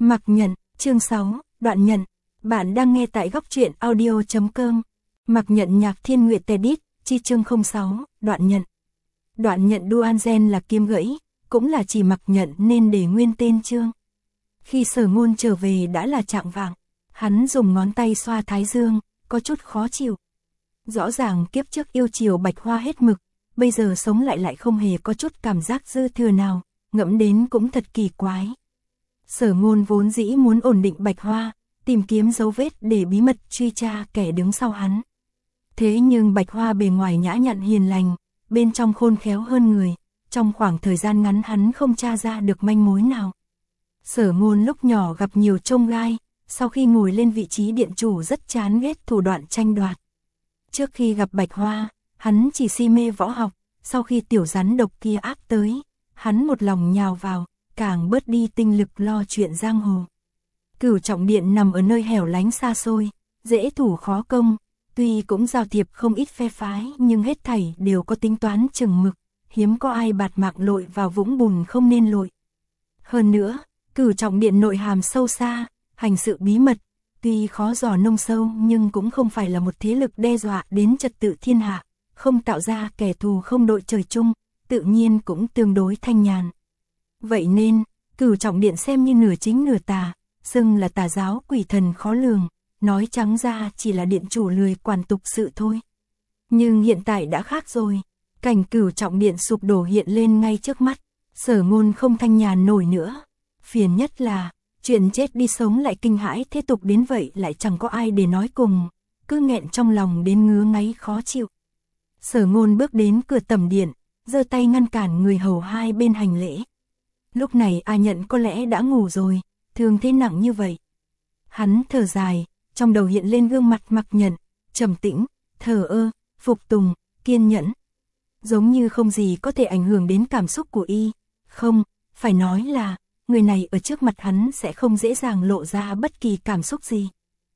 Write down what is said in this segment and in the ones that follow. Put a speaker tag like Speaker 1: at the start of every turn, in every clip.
Speaker 1: Mặc Nhận, chương 6, đoạn nhận. Bạn đang nghe tại góc truyện audio.com. Mặc Nhận nhạc Thiên Nguyệt Tedit, chi chương 06, đoạn nhận. Đoạn nhận Duanzen là kiếm gãy, cũng là chỉ Mặc Nhận nên để nguyên tên chương. Khi Sở Ngôn trở về đã là chạng vạng, hắn dùng ngón tay xoa thái dương, có chút khó chịu. Rõ ràng kiếp trước yêu chiều Bạch Hoa hết mực, bây giờ sống lại không hề có chút cảm giác dư thừa nào, ngẫm đến cũng thật kỳ quái. Sở Ngôn vốn dĩ muốn ổn định Bạch Hoa, tìm kiếm dấu vết để bí mật truy tra kẻ đứng sau hắn. Thế nhưng Bạch Hoa bề ngoài nhã nhặn hiền lành, bên trong khôn khéo hơn người, trong khoảng thời gian ngắn hắn không tra ra được manh mối nào. Sở Ngôn lúc nhỏ gặp nhiều chông gai, sau khi ngồi lên vị trí điện chủ rất chán ghét thủ đoạn tranh đoạt. Trước khi gặp Bạch Hoa, hắn chỉ si mê võ học, sau khi tiểu rắn độc kia áp tới, hắn một lòng nhào vào, càng bớt đi tinh lực lo chuyện giang hồ. Cửu Trọng Điện nằm ở nơi hẻo lánh xa xôi, dễ thủ khó công, tuy cũng giao thiệp không ít phe phái nhưng hết thảy đều có tính toán chừng mực, hiếm có ai bạt mạng lội vào vũng bùn không nên lội. Hơn nữa, Cửu Trọng Điện nội hàm sâu xa, hành sự bí mật, tuy khó dò nông sâu nhưng cũng không phải là một thế lực đe dọa đến trật tự thiên hạ, không tạo ra kẻ thù không đội trời chung, tự nhiên cũng tương đối thanh nhàn. Vậy nên, Cửu Trọng Điện xem như nửa chính nửa tà, xưng là tà giáo quỷ thần khó lường, nói trắng ra chỉ là điện chủ lười quản tục sự thôi. Nhưng hiện tại đã khác rồi, cảnh Cửu Trọng Điện sụp đổ hiện lên ngay trước mắt, Sở Ngôn không thanh nhàn nổi nữa. Phiền nhất là, chuyện chết đi sống lại kinh hãi thế tục đến vậy lại chẳng có ai để nói cùng, cứ nghẹn trong lòng đến ngứa ngáy khó chịu. Sở Ngôn bước đến cửa tẩm điện, giơ tay ngăn cản người hầu hai bên hành lễ. Lúc này A Nhận có lẽ đã ngủ rồi, thương thế nặng như vậy. Hắn thở dài, trong đầu hiện lên gương mặt Mặc Nhận, trầm tĩnh, thờ ơ, phục tùng, kiên nhẫn. Giống như không gì có thể ảnh hưởng đến cảm xúc của y. Không, phải nói là, người này ở trước mặt hắn sẽ không dễ dàng lộ ra bất kỳ cảm xúc gì.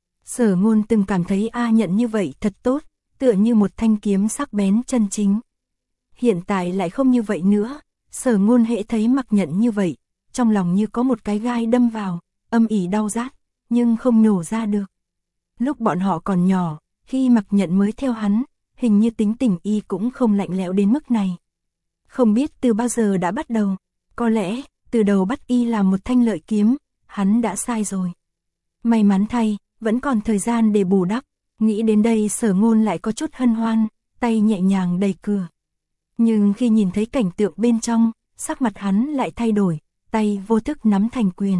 Speaker 1: Sở Ngôn từng cảm thấy A Nhận như vậy thật tốt, tựa như một thanh kiếm sắc bén chân chính. Hiện tại lại không như vậy nữa. Sở Ngôn hễ thấy Mặc Nhận như vậy, trong lòng như có một cái gai đâm vào, âm ỉ đau rát, nhưng không nhổ ra được. Lúc bọn họ còn nhỏ, khi Mặc Nhận mới theo hắn, hình như tính tình y cũng không lạnh lẽo đến mức này. Không biết từ bao giờ đã bắt đầu, có lẽ từ đầu bắt y làm một thanh lợi kiếm, hắn đã sai rồi. May mắn thay, vẫn còn thời gian để bù đắp, nghĩ đến đây Sở Ngôn lại có chút hân hoan, tay nhẹ nhàng đẩy cửa. Nhưng khi nhìn thấy cảnh tượng bên trong, sắc mặt hắn lại thay đổi, tay vô thức nắm thành quyền.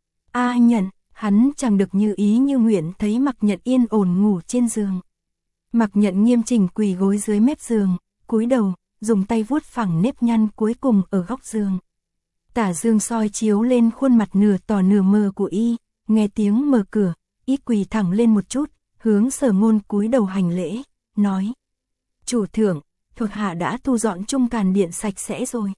Speaker 1: A Nhận, hắn chẳng được như ý như nguyện thấy Mặc Nhận yên ổn ngủ trên giường. Mặc Nhận nghiêm chỉnh quỳ gối dưới mép giường, cúi đầu, dùng tay vuốt phẳng nếp nhăn cuối cùng ở góc giường. Tà dương soi chiếu lên khuôn mặt nửa tỏ nửa mờ của y, nghe tiếng mở cửa, y quỳ thẳng lên một chút, hướng Sở Ngôn cúi đầu hành lễ, nói: "Chủ thượng, thuộc hạ đã thu dọn Trung Càn Điện sạch sẽ rồi.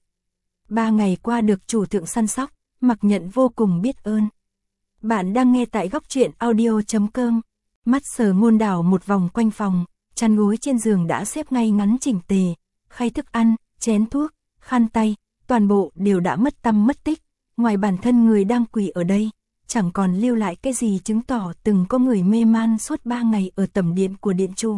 Speaker 1: 3 ngày qua được chủ thượng săn sóc, Mặc Nhận vô cùng biết ơn." Bạn đang nghe tại góc truyện audio.com. Mắt Sở Ngôn đảo một vòng quanh phòng, chăn gối trên giường đã xếp ngay ngắn chỉnh tề, khay thức ăn, chén thuốc, khăn tay, toàn bộ đều đã mất tăm mất tích, ngoài bản thân người đang quỳ ở đây, chẳng còn lưu lại cái gì chứng tỏ từng có người mê man suốt 3 ngày ở tẩm điện của điện chủ.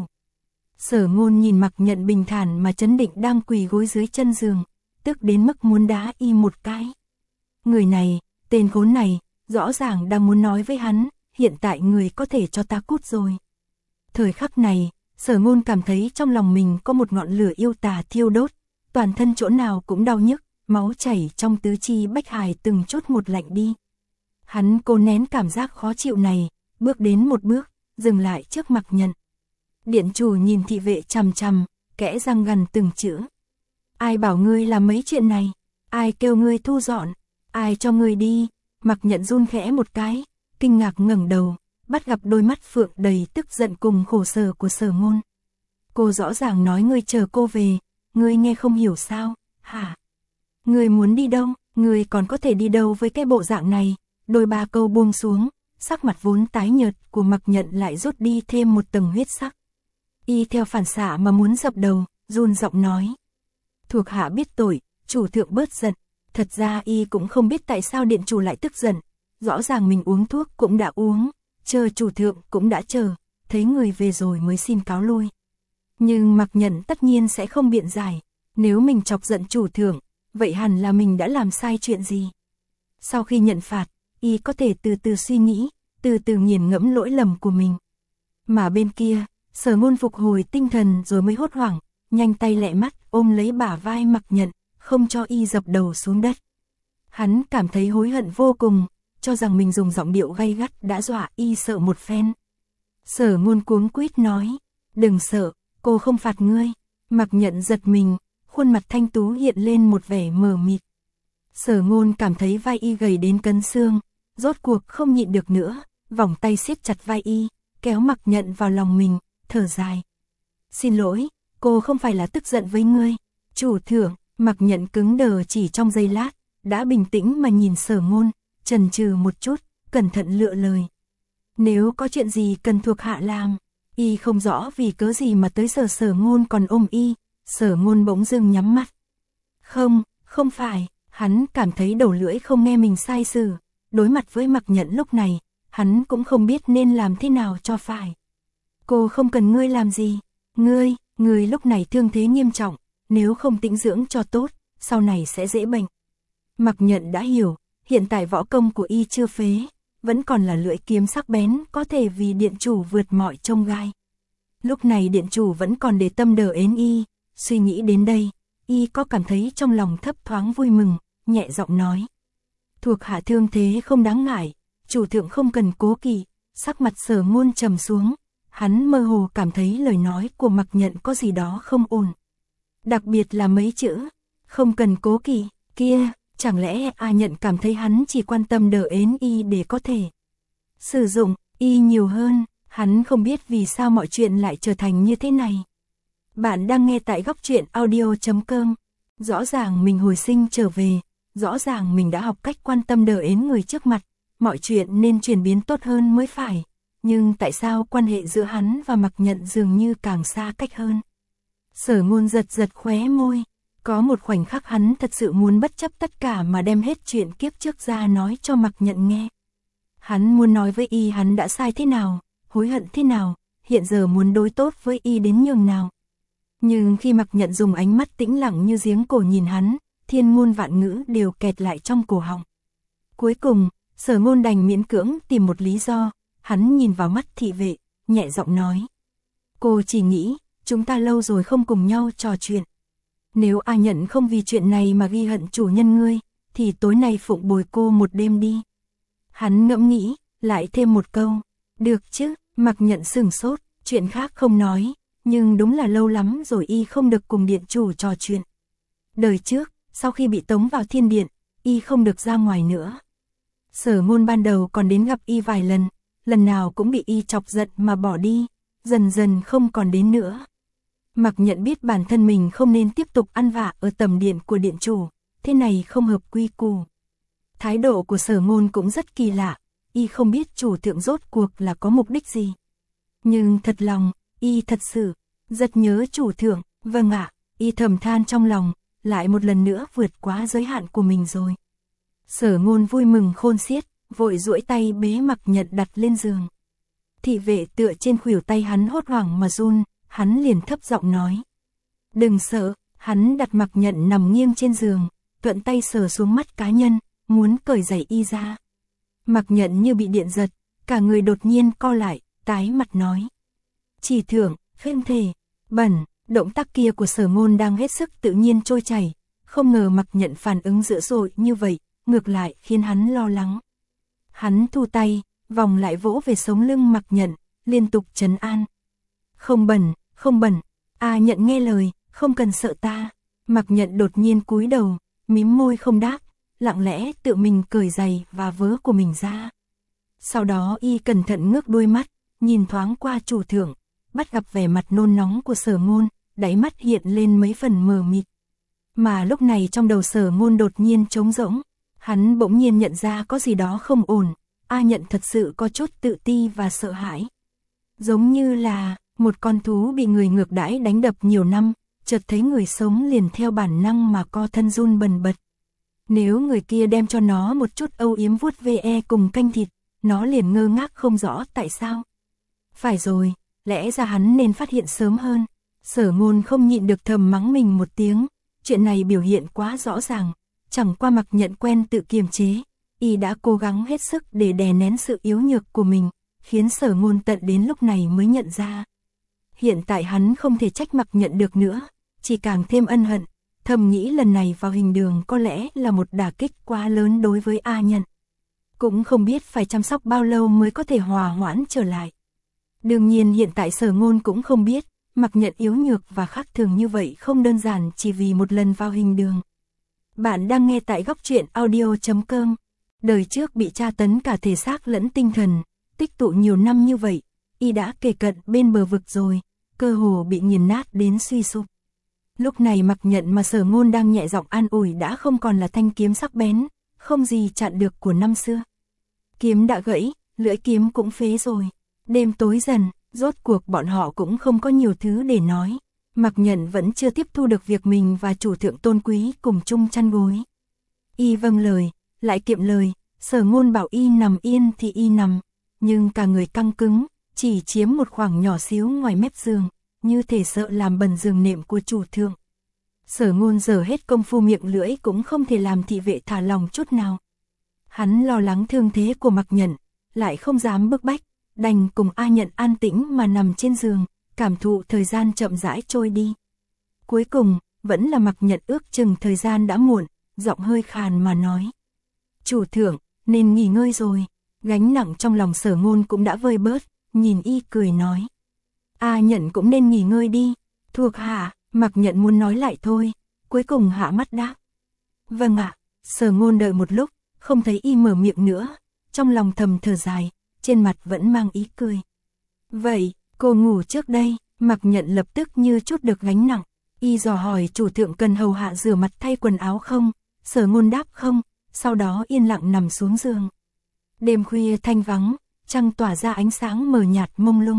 Speaker 1: Sở Ngôn nhìn Mặc Nhận bình thản mà trấn định đang quỳ gối dưới chân giường, tức đến mức muốn đá y một cái. Người này, tên khốn này, rõ ràng đang muốn nói với hắn, hiện tại người có thể cho ta cút rồi. Thời khắc này, Sở Ngôn cảm thấy trong lòng mình có một ngọn lửa yêu tà thiêu đốt, toàn thân chỗ nào cũng đau nhức, máu chảy trong tứ chi bách hải từng chút một lạnh đi. Hắn cố nén cảm giác khó chịu này, bước đến một bước, dừng lại trước Mặc Nhận. Điện chủ nhìn thị vệ chằm chằm, kẽ răng gằn từng chữ. "Ai bảo ngươi làm mấy chuyện này? Ai kêu ngươi thu dọn? Ai cho ngươi đi?" Mặc Nhận run khẽ một cái, kinh ngạc ngẩng đầu, bắt gặp đôi mắt phượng đầy tức giận cùng khổ sở của Sở Ngôn. "Cô rõ ràng nói ngươi chờ cô về, ngươi nghe không hiểu sao, hả? Ngươi muốn đi đâu, ngươi còn có thể đi đâu với cái bộ dạng này?" Đôi ba câu buông xuống, sắc mặt vốn tái nhợt của Mặc Nhận lại rút đi thêm một tầng huyết sắc. Y theo phản xạ mà muốn dập đầu, run giọng nói: "Thuộc hạ biết tội, chủ thượng bớt giận." Thật ra y cũng không biết tại sao điện chủ lại tức giận, rõ ràng mình uống thuốc cũng đã uống, chờ chủ thượng cũng đã chờ, thấy người về rồi mới xin cáo lui. Nhưng Mạc Nhận tất nhiên sẽ không biện giải, nếu mình chọc giận chủ thượng, vậy hẳn là mình đã làm sai chuyện gì. Sau khi nhận phạt, y có thể từ từ suy nghĩ, từ từ nghiền ngẫm lỗi lầm của mình. Mà bên kia, Sở Ngôn phục hồi tinh thần rồi mới hốt hoảng, nhanh tay lẹ mắt ôm lấy bả vai Mạc Nhận, không cho y dập đầu xuống đất. Hắn cảm thấy hối hận vô cùng, cho rằng mình dùng giọng điệu gay gắt đã dọa y sợ một phen. Sở Ngôn cuống quýt nói, đừng sợ, cô không phạt ngươi. Mạc Nhận giật mình, khuôn mặt thanh tú hiện lên một vẻ mờ mịt. Sở Ngôn cảm thấy vai y gầy đến cân xương, rốt cuộc không nhịn được nữa, vòng tay siết chặt vai y, kéo Mạc Nhận vào lòng mình, thở dài. Xin lỗi, cô không phải là tức giận với ngươi. Chủ thượng. Mạc Nhận cứng đờ chỉ trong giây lát, đã bình tĩnh mà nhìn Sở Ngôn, chần chừ một chút, cẩn thận lựa lời. Nếu có chuyện gì cần thuộc hạ làm, y không rõ vì cớ gì mà tới giờ Sở Ngôn còn ôm y. Sở Ngôn bỗng dưng nhắm mắt. Không phải, hắn cảm thấy đầu lưỡi không nghe mình sai xử. Đối mặt với Mạc Nhận lúc này, hắn cũng không biết nên làm thế nào cho phải. Cô không cần ngươi làm gì. Ngươi lúc này thương thế nghiêm trọng, nếu không tĩnh dưỡng cho tốt, sau này sẽ dễ bệnh. Mạc Nhận đã hiểu, hiện tại võ công của y chưa phế, vẫn còn là lưỡi kiếm sắc bén, có thể vì điện chủ vượt mọi chông gai. Lúc này điện chủ vẫn còn để tâm đờ ến y, suy nghĩ đến đây, y có cảm thấy trong lòng thấp thoáng vui mừng, nhẹ giọng nói. Thuộc hạ thương thế không đáng ngại, chủ thượng không cần cố kỵ. Sắc mặt Sở Ngôn trầm xuống, hắn mơ hồ cảm thấy lời nói của Mạc Nhận có gì đó không ổn. Đặc biệt là mấy chữ, không cần cố kỵ, kia, chẳng lẽ Nhận cảm thấy hắn chỉ quan tâm đờ ến y để có thể sử dụng y nhiều hơn, hắn không biết vì sao mọi chuyện lại trở thành như thế này. Bạn đang nghe tại Góc Truyện Audio.com. Rõ ràng mình hồi sinh trở về, rõ ràng mình đã học cách quan tâm đờ ến người trước mặt, mọi chuyện nên chuyển biến tốt hơn mới phải. Nhưng tại sao quan hệ giữa hắn và Mạc Nhận dường như càng xa cách hơn? Sở Ngôn giật khóe môi, có một khoảnh khắc hắn thật sự muốn bất chấp tất cả mà đem hết chuyện kiếp trước ra nói cho Mạc Nhận nghe. Hắn muốn nói với y hắn đã sai thế nào, hối hận thế nào, hiện giờ muốn đối tốt với y đến nhường nào. Nhưng khi Mạc Nhận dùng ánh mắt tĩnh lặng như giếng cổ nhìn hắn, thiên ngôn vạn ngữ đều kẹt lại trong cổ họng. Cuối cùng, Sở Ngôn đành miễn cưỡng tìm một lý do, hắn nhìn vào mắt thị vệ, nhẹ giọng nói. Cô chỉ nghĩ, chúng ta lâu rồi không cùng nhau trò chuyện. Nếu Nhận không vì chuyện này mà ghi hận chủ nhân ngươi, thì tối nay phụng bồi cô một đêm đi. Hắn ngẫm nghĩ, lại thêm một câu. Được chứ, Mạc Nhận sửng sốt, chuyện khác không nói, nhưng đúng là lâu lắm rồi y không được cùng điện chủ trò chuyện. Đời trước, sau khi bị tống vào thiên điện, y không được ra ngoài nữa. Sở Ngôn ban đầu còn đến gặp y vài lần, lần nào cũng bị y chọc giận mà bỏ đi, dần dần không còn đến nữa. Mạc Nhận biết bản thân mình không nên tiếp tục ăn vạ ở tầm điện của điện chủ, thế này không hợp quy củ. Thái độ của Sở Ngôn cũng rất kỳ lạ, y không biết chủ thượng rốt cuộc là có mục đích gì. Nhưng thật lòng, y thật sự rất nhớ chủ thượng. Vâng ạ, y thầm than trong lòng, lại một lần nữa vượt quá giới hạn của mình rồi. Sở Ngôn vui mừng khôn xiết, vội duỗi tay bế Mạc Nhận đặt lên giường. Thị vệ tựa trên khuỷu tay hắn hốt hoảng mà run, hắn liền thấp giọng nói. Đừng sợ, hắn đặt Mạc Nhận nằm nghiêng trên giường, thuận tay sờ xuống mắt cá nhân, muốn cởi giày y ra. Mạc Nhận như bị điện giật, cả người đột nhiên co lại, tái mặt nói. Chỉ thượng, không thể, bẩn. Động tác kia của Sở Ngôn đang hết sức tự nhiên trôi chảy, không ngờ Mạc Nhận phản ứng dữ dội như vậy, ngược lại khiến hắn lo lắng. Hắn thu tay, vòng lại vỗ về sống lưng Mạc Nhận, liên tục trấn an. Không bẩn, Nhận nghe lời, không cần sợ ta. Mạc Nhận đột nhiên cúi đầu, mím môi không đáp, lặng lẽ tự mình cởi giày và vớ của mình ra. Sau đó y cẩn thận ngước đôi mắt, nhìn thoáng qua chủ thượng, bắt gặp vẻ mặt nôn nóng của Sở Ngôn, đáy mắt hiện lên mấy phần mờ mịt. Mà lúc này trong đầu Sở Ngôn đột nhiên trống rỗng, hắn bỗng nhiên nhận ra có gì đó không ổn, Nhận thật sự có chút tự ti và sợ hãi. Giống như là một con thú bị người ngược đãi đánh đập nhiều năm, chợt thấy người sống liền theo bản năng mà co thân run bần bật. Nếu người kia đem cho nó một chút âu yếm vuốt ve cùng canh thịt, nó liền ngơ ngác không rõ tại sao. Phải rồi, lẽ ra hắn nên phát hiện sớm hơn. Sở Ngôn không nhịn được thầm mắng mình một tiếng, chuyện này biểu hiện quá rõ ràng, chẳng qua Mặc Nhận quen tự kiềm chế, y đã cố gắng hết sức để đè nén sự yếu nhược của mình, khiến Sở Ngôn tận đến lúc này mới nhận ra. Hiện tại hắn không thể trách Mặc Nhận được nữa, chỉ càng thêm ân hận, thầm nghĩ lần này vào hình đường có lẽ là một đả kích quá lớn đối với A Nhận. Cũng không biết phải chăm sóc bao lâu mới có thể hòa hoãn trở lại. Đương nhiên hiện tại Sở Ngôn cũng không biết, Mặc Nhận yếu nhược và khác thường như vậy không đơn giản chỉ vì một lần vào hình đường. Bạn đang nghe tại góc truyện audio.com. Đời trước bị tra tấn cả thể xác lẫn tinh thần, tích tụ nhiều năm như vậy, y đã kề cận bên bờ vực rồi, cơ hồ bị nghiền nát đến suy sụp. Lúc này Mặc Nhận mà Sở Ngôn đang nhẹ giọng an ủi đã không còn là thanh kiếm sắc bén, không gì chặn được của năm xưa. Kiếm đã gãy, lưỡi kiếm cũng phế rồi. Đêm tối dần, rốt cuộc bọn họ cũng không có nhiều thứ để nói. Mặc Nhận vẫn chưa tiếp thu được việc mình và chủ thượng tôn quý cùng chung chăn gối. Y vâng lời, lại kiệm lời, Sở Ngôn bảo y nằm yên thì y nằm, nhưng cả người căng cứng, chỉ chiếm một khoảng nhỏ xíu ngoài mép giường, như thể sợ làm bẩn giường nệm của chủ thượng. Sở Ngôn giờ hết công phu miệng lưỡi cũng không thể làm thị vệ thả lòng chút nào. Hắn lo lắng thương thế của Mặc Nhận, lại không dám bức bách, đành cùng A Nhận an tĩnh mà nằm trên giường, cảm thụ thời gian chậm rãi trôi đi. Cuối cùng, vẫn là Mặc Nhận ước chừng thời gian đã muộn, giọng hơi khàn mà nói. Chủ thượng, nên nghỉ ngơi rồi. Gánh nặng trong lòng Sở Ngôn cũng đã vơi bớt, nhìn y cười nói. A Nhận cũng nên nghỉ ngơi đi. Thuộc hạ, Mặc Nhận muốn nói lại thôi, cuối cùng hạ mắt đáp. Vâng ạ. Sở Ngôn đợi một lúc, không thấy y mở miệng nữa, trong lòng thầm thở dài, trên mặt vẫn mang ý cười. Vậy, cô ngủ trước đây. Mặc Nhận lập tức như chút được gánh nặng, y dò hỏi chủ thượng cần hầu hạ rửa mặt thay quần áo không, Sở Ngôn đáp không, sau đó yên lặng nằm xuống giường. Đêm khuya thanh vắng, trăng tỏa ra ánh sáng mờ nhạt mông lung.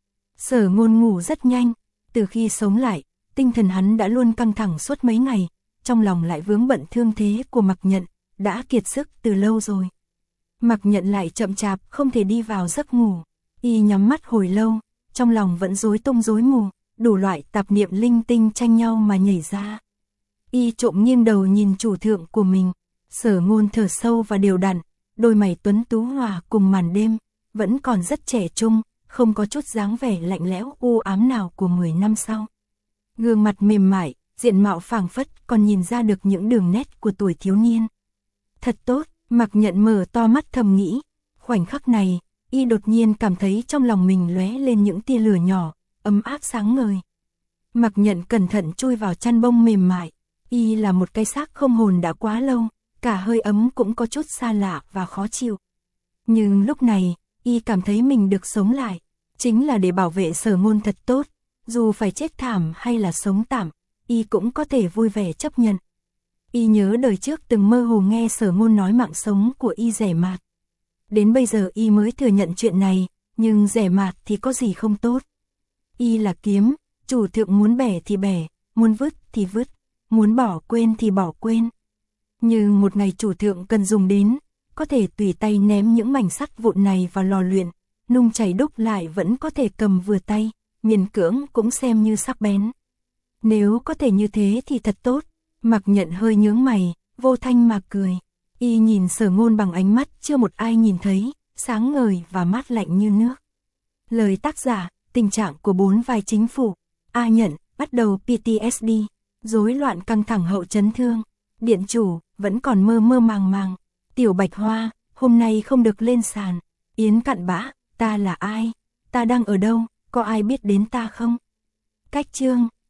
Speaker 1: Sở Ngôn ngủ rất nhanh, từ khi sống lại, tinh thần hắn đã luôn căng thẳng suốt mấy ngày, trong lòng lại vướng bận thương thế của Mặc Nhận, đã kiệt sức từ lâu rồi. Mặc Nhận lại chậm chạp không thể đi vào giấc ngủ, y nhắm mắt hồi lâu, trong lòng vẫn rối tung rối mù, đủ loại tạp niệm linh tinh tranh nhau mà nhảy ra. Y trộm nghiêng đầu nhìn chủ thượng của mình, Sở Ngôn thở sâu và đều đặn, đôi mày tuấn tú hòa cùng màn đêm, vẫn còn rất trẻ trung, không có chút dáng vẻ lạnh lẽo u ám nào của 10 năm sau. Gương mặt mềm mại, diện mạo phảng phất còn nhìn ra được những đường nét của tuổi thiếu niên. Thật tốt, Mặc Nhận mở to mắt thầm nghĩ, khoảnh khắc này, y đột nhiên cảm thấy trong lòng mình lóe lên những tia lửa nhỏ, ấm áp sáng ngời. Mặc Nhận cẩn thận chui vào chăn bông mềm mại, y là một cái xác không hồn đã quá lâu, cả hơi ấm cũng có chút xa lạ và khó chịu. Nhưng lúc này, y cảm thấy mình được sống lại, chính là để bảo vệ Sở Ngôn thật tốt, dù phải chết thảm hay là sống tạm, y cũng có thể vui vẻ chấp nhận. Y nhớ đời trước từng mơ hồ nghe Sở Ngôn nói mạng sống của y rẻ mạt. Đến bây giờ y mới thừa nhận chuyện này, nhưng rẻ mạt thì có gì không tốt. Y là kiếm, chủ thượng muốn bẻ thì bẻ, muốn vứt thì vứt, muốn bỏ quên thì bỏ quên. Nhưng một ngày chủ thượng cần dùng đến, có thể tùy tay ném những mảnh sắt vụn này vào lò luyện, nung chảy đúc lại vẫn có thể cầm vừa tay, miễn cưỡng cũng xem như sắc bén. Nếu có thể như thế thì thật tốt. Mặc Nhận hơi nhướng mày, vô thanh mà cười. Y nhìn Sở Ngôn bằng ánh mắt chưa một ai nhìn thấy, sáng ngời và mát lạnh như nước. Lời tác giả, tình trạng của 4 vai chính phủ. A Nhận, bắt đầu PTSD, rối loạn căng thẳng hậu chấn thương. Điện chủ, vẫn còn mơ mơ màng màng. Tiểu Bạch Hoa, hôm nay không được lên sàn. Yến Cặn Bã, ta là ai? Ta đang ở đâu? Có ai biết đến ta không? Cách chương